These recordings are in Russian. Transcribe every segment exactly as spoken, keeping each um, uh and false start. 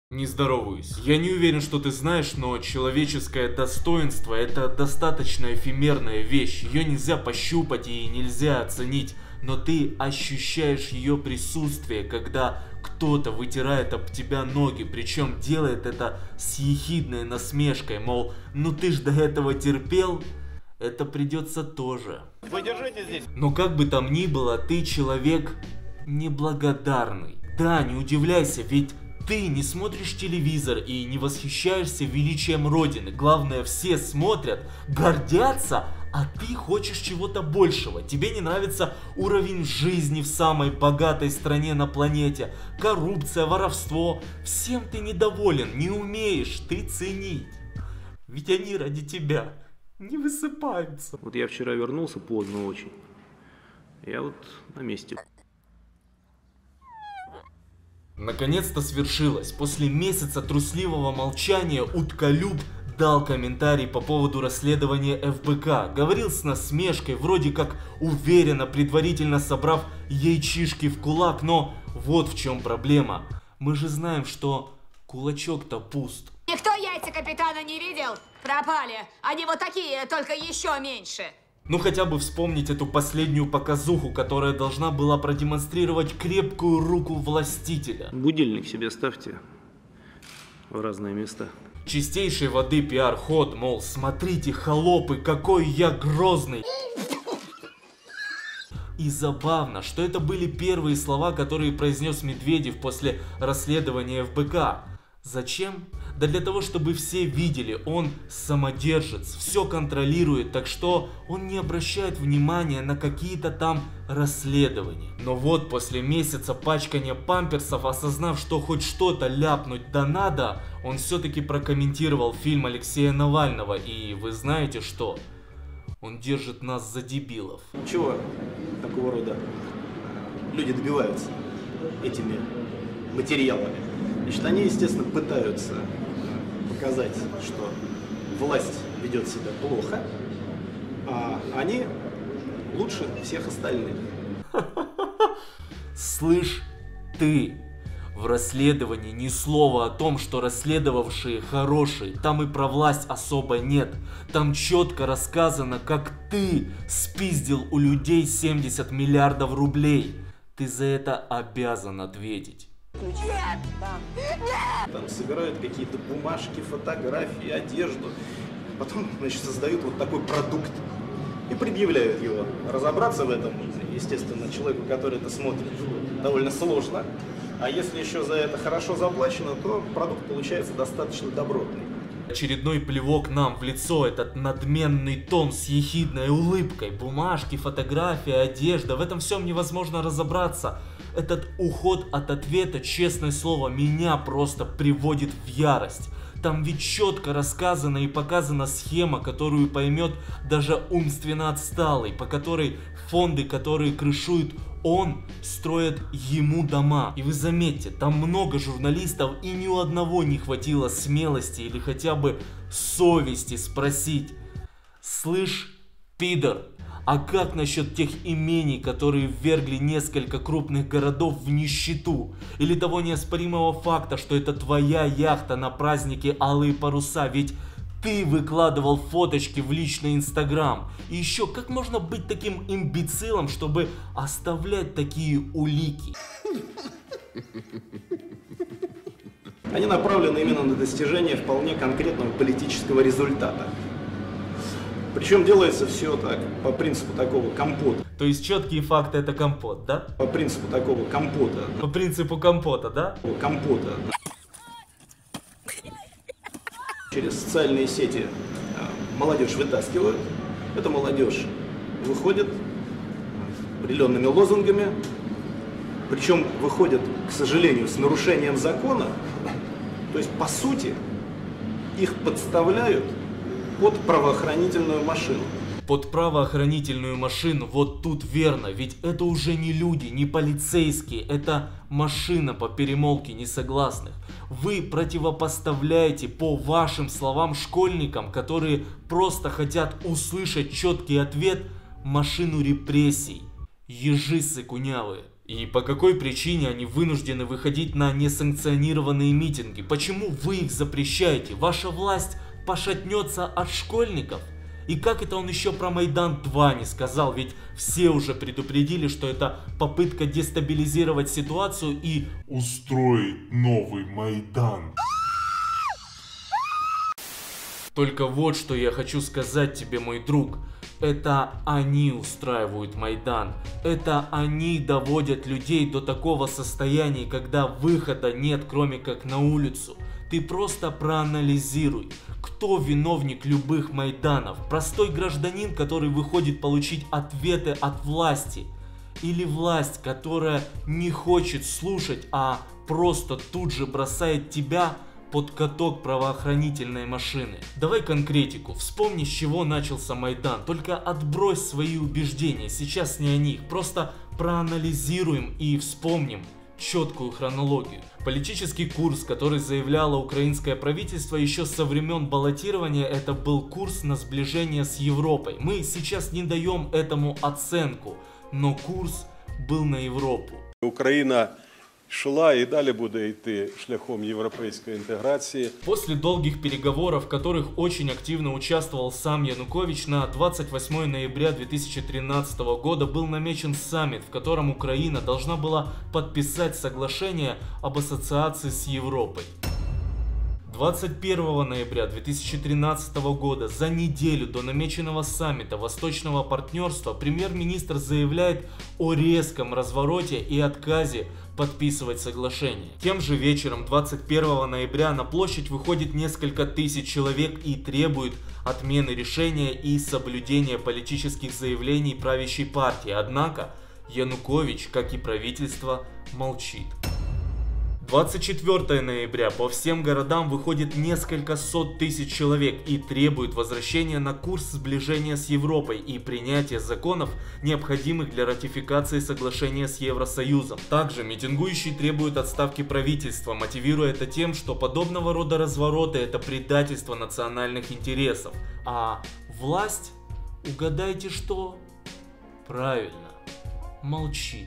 Не здороваюсь. Я не уверен, что ты знаешь, но человеческое достоинство — это достаточно эфемерная вещь. Ее нельзя пощупать и нельзя оценить. Но ты ощущаешь ее присутствие, когда кто-то вытирает об тебя ноги. Причем делает это с ехидной насмешкой. Мол, ну ты ж до этого терпел, это придется тоже. Вы держите здесь. Но как бы там ни было, ты человек неблагодарный. Да, не удивляйся, ведь ты не смотришь телевизор и не восхищаешься величием Родины. Главное, все смотрят, гордятся, а ты хочешь чего-то большего. Тебе не нравится уровень жизни в самой богатой стране на планете. Коррупция, воровство. Всем ты недоволен, не умеешь ты ценить. Ведь они ради тебя не высыпаются. Вот я вчера вернулся поздно очень. Я вот на месте. Наконец-то свершилось. После месяца трусливого молчания Утколюб дал комментарий по поводу расследования эф бэ ка. Говорил с насмешкой, вроде как уверенно, предварительно собрав яйчишки в кулак. Но вот в чем проблема. Мы же знаем, что кулачок-то пуст. Никто яйца капитана не видел? Пропали. Они вот такие, только еще меньше. Ну хотя бы вспомнить эту последнюю показуху, которая должна была продемонстрировать крепкую руку властителя. Будильник себе ставьте в разные места. Чистейшей воды пиар-ход, мол, смотрите, холопы, какой я грозный. И забавно, что это были первые слова, которые произнес Медведев после расследования эф бэ ка. Зачем? Да для того, чтобы все видели, он самодержец, все контролирует, так что он не обращает внимания на какие-то там расследования. Но вот после месяца пачкания памперсов, осознав, что хоть что-то ляпнуть да надо, он все-таки прокомментировал фильм Алексея Навального. И вы знаете что? Он держит нас за дебилов. Чего такого рода люди добиваются этими материалами? Значит, они, естественно, пытаются показать, что власть ведет себя плохо, а они лучше всех остальных. Слышь, ты, в расследовании ни слова о том, что расследовавшие хорошие. Там и про власть особо нет. Там четко рассказано, как ты спиздил у людей семьдесят миллиардов рублей. Ты за это обязан ответить. Нет! Там собирают какие-то бумажки, фотографии, одежду. Потом, значит, создают вот такой продукт и предъявляют его. Разобраться в этом, естественно, человеку, который это смотрит, довольно сложно. А если еще за это хорошо заплачено, то продукт получается достаточно добротный. Очередной плевок нам в лицо, этот надменный тон с ехидной улыбкой, бумажки, фотографии, одежда, в этом всем невозможно разобраться. Этот уход от ответа, честное слово, меня просто приводит в ярость. Там ведь четко рассказана и показана схема, которую поймет даже умственно отсталый, по которой фонды, которые крышуют он, строит ему дома. И вы заметьте, там много журналистов, и ни у одного не хватило смелости или хотя бы совести спросить: слышь, пидор, а как насчет тех имений, которые ввергли несколько крупных городов в нищету? Или того неоспоримого факта, что это твоя яхта на празднике Алые паруса? Ведь ты выкладывал фоточки в личный инстаграм. И еще, как можно быть таким имбецилом, чтобы оставлять такие улики? Они направлены именно на достижение вполне конкретного политического результата. Причем делается все так, по принципу такого компота. То есть четкие факты — это компот, да? По принципу такого компота. По принципу компота, да? Компота. Через социальные сети молодежь вытаскивают. Эта молодежь выходит определенными лозунгами. Причем выходит, к сожалению, с нарушением закона. То есть, по сути, их подставляют под правоохранительную машину. Под правоохранительную машину, вот тут верно, ведь это уже не люди, не полицейские, это машина по перемолвке несогласных. Вы противопоставляете, по вашим словам, школьникам, которые просто хотят услышать четкий ответ, машину репрессий. Ежи сыкунявые. И по какой причине они вынуждены выходить на несанкционированные митинги? Почему вы их запрещаете? Ваша власть пошатнется от школьников? И как это он еще про Майдан два не сказал? Ведь все уже предупредили, что это попытка дестабилизировать ситуацию и устроить новый Майдан. Только вот что я хочу сказать тебе, мой друг. Это они устраивают Майдан. Это они доводят людей до такого состояния, когда выхода нет, кроме как на улицу. Ты просто проанализируй, кто виновник любых Майданов. Простой гражданин, который выходит получить ответы от власти. Или власть, которая не хочет слушать, а просто тут же бросает тебя под каток правоохранительной машины. Давай конкретику. Вспомни, с чего начался Майдан. Только отбрось свои убеждения. Сейчас не о них. Просто проанализируем и вспомним четкую хронологию. Политический курс, который заявляло украинское правительство еще со времен баллотирования, это был курс на сближение с Европой. Мы сейчас не даем этому оценку, но курс был на Европу. Україна шла і далі буде йти шляхом європейської інтеграції. После долгих переговоров, в которых очень активно участвовал сам Янукович, на двадцать восьмое ноября две тысячи тринадцатого года был намечен саммит, в котором Украина должна была подписать соглашение об ассоциации с Европой. двадцать первого ноября две тысячи тринадцатого года, за неделю до намеченного саммита Восточного партнерства, премьер-министр заявляет о резком развороте и отказе подписывать соглашение. Тем же вечером двадцать первого ноября на площадь выходит несколько тысяч человек и требует отмены решения и соблюдения политических заявлений правящей партии. Однако Янукович, как и правительство, молчит. двадцать четвёртого ноября по всем городам выходит несколько сот тысяч человек и требует возвращения на курс сближения с Европой и принятия законов, необходимых для ратификации соглашения с Евросоюзом. Также митингующие требуют отставки правительства, мотивируя это тем, что подобного рода развороты — это предательство национальных интересов. А власть, угадайте что? Правильно, молчит.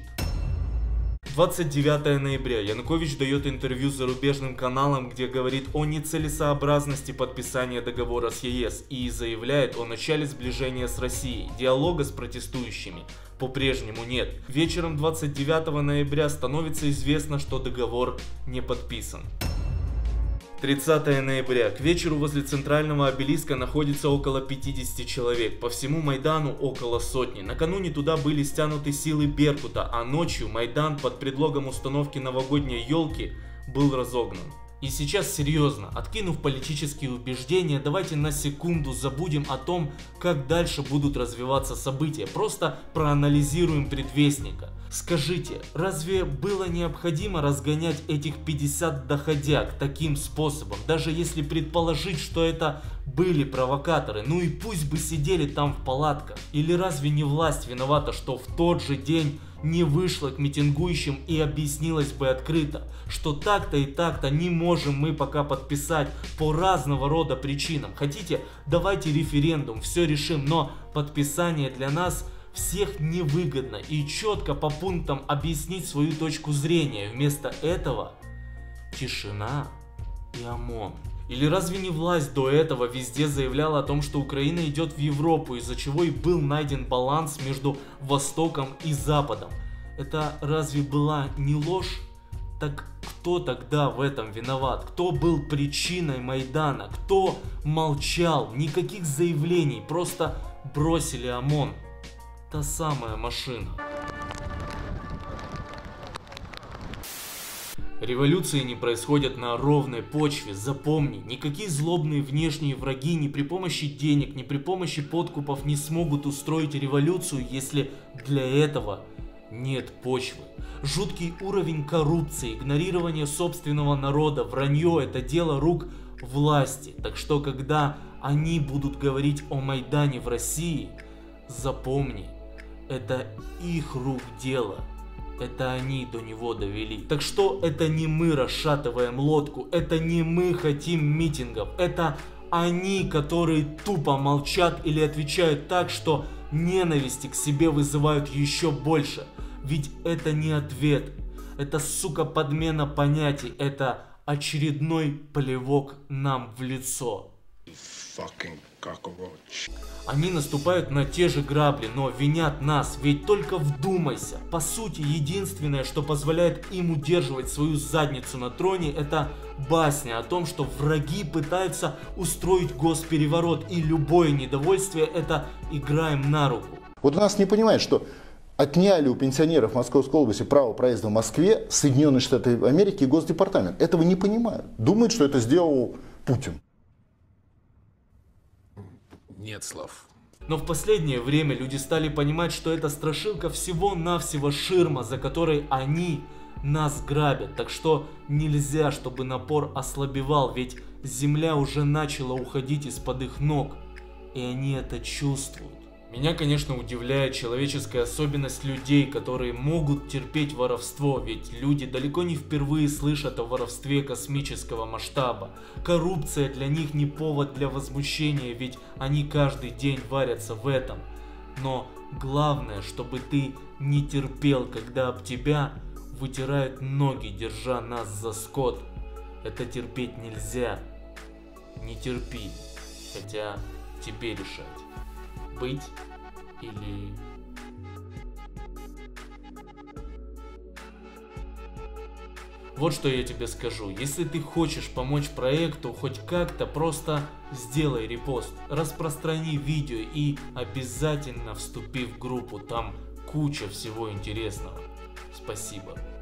двадцать девятого ноября Янукович дает интервью зарубежным каналам, где говорит о нецелесообразности подписания договора с ЕС и заявляет о начале сближения с Россией. Диалога с протестующими по-прежнему нет. Вечером двадцать девятого ноября становится известно, что договор не подписан. тридцатого ноября. К вечеру возле центрального обелиска находится около пятидесяти человек. По всему Майдану около сотни. Накануне туда были стянуты силы Беркута, а ночью Майдан под предлогом установки новогодней елки был разогнан. И сейчас серьезно, откинув политические убеждения, давайте на секунду забудем о том, как дальше будут развиваться события. Просто проанализируем предвестника. Скажите, разве было необходимо разгонять этих пятьдесят доходяг таким способом, даже если предположить, что это были провокаторы, ну и пусть бы сидели там в палатках? Или разве не власть виновата, что в тот же день не вышла к митингующим и объяснилась бы открыто, что так-то и так-то не можем мы пока подписать по разного рода причинам? Хотите, давайте референдум, все решим, но подписание для нас всех невыгодно, и четко по пунктам объяснить свою точку зрения. Вместо этого тишина и ОМОН. Или разве не власть до этого везде заявляла о том, что Украина идет в Европу, из-за чего и был найден баланс между Востоком и Западом? Это разве была не ложь? Так кто тогда в этом виноват? Кто был причиной Майдана? Кто молчал? Никаких заявлений, просто бросили ОМОН. Та самая машина. Революции не происходят на ровной почве, запомни, никакие злобные внешние враги ни при помощи денег, ни при помощи подкупов не смогут устроить революцию, если для этого нет почвы. Жуткий уровень коррупции, игнорирование собственного народа, вранье — это дело рук власти. Так что, когда они будут говорить о Майдане в России, запомни, это их рук дело. Это они до него довели. Так что это не мы расшатываем лодку, это не мы хотим митингов, это они, которые тупо молчат или отвечают так, что ненависти к себе вызывают еще больше. Ведь это не ответ. Это, сука, подмена понятий. Это очередной плевок нам в лицо. Они наступают на те же грабли, но винят нас, ведь только вдумайся. По сути, единственное, что позволяет им удерживать свою задницу на троне, это басня о том, что враги пытаются устроить госпереворот, и любое недовольствие — это игра им на руку. Вот у нас не понимают, что отняли у пенсионеров Московской области право проезда в Москве Соединенные Штаты Америки и Госдепартамент. Этого не понимают. Думают, что это сделал Путин. Нет слов. Но в последнее время люди стали понимать, что эта страшилка всего-навсего ширма, за которой они нас грабят. Так что нельзя, чтобы напор ослабевал, ведь земля уже начала уходить из-под их ног. И они это чувствуют. Меня, конечно, удивляет человеческая особенность людей, которые могут терпеть воровство, ведь люди далеко не впервые слышат о воровстве космического масштаба. Коррупция для них не повод для возмущения, ведь они каждый день варятся в этом. Но главное, чтобы ты не терпел, когда об тебя вытирают ноги, держа нас за скот. Это терпеть нельзя. Не терпи, хотя тебе решать. Быть или... Вот что я тебе скажу. Если ты хочешь помочь проекту хоть как-то, просто сделай репост, распространи видео и обязательно вступи в группу. Там куча всего интересного. Спасибо.